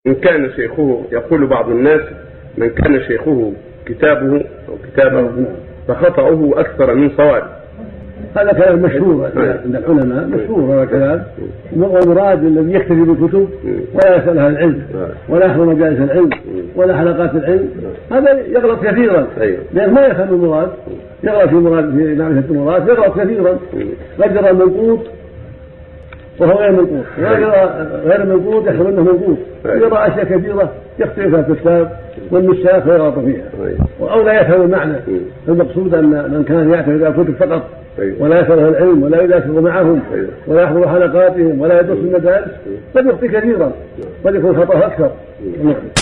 إن كان شيخه، يقول بعض الناس من كان شيخه كتابه أو كتابه فخطأه أكثر من صوابه. هذا كلام مشهور عند العلماء، مشهور هذا كلام، والمراد الذي يكتفي بالكتب ولا يسأل أهل العلم ولا يحضر مجالس العلم ولا حلقات العلم، هذا يغلط كثيرا، لأنه ما يفهم المراد، يغلط في معرفة المراد، يغلط كثيرا، قد يرى المنقوط وهو غير منقوط، غير منقوط يحسب انه منقوط، يرى اشياء كثيره يخطئ فيها الكتاب والنساخ ويغلط فيها، او لا يفهم المعنى. المقصود ان من كان يعتمد على الكتب فقط ولا يسأل اهل العلم ولا يذاكر معهم ولا يحضر حلقاتهم ولا يدرس المدارس قد يخطئ كثيرا، قد يكون خطأ اكثر.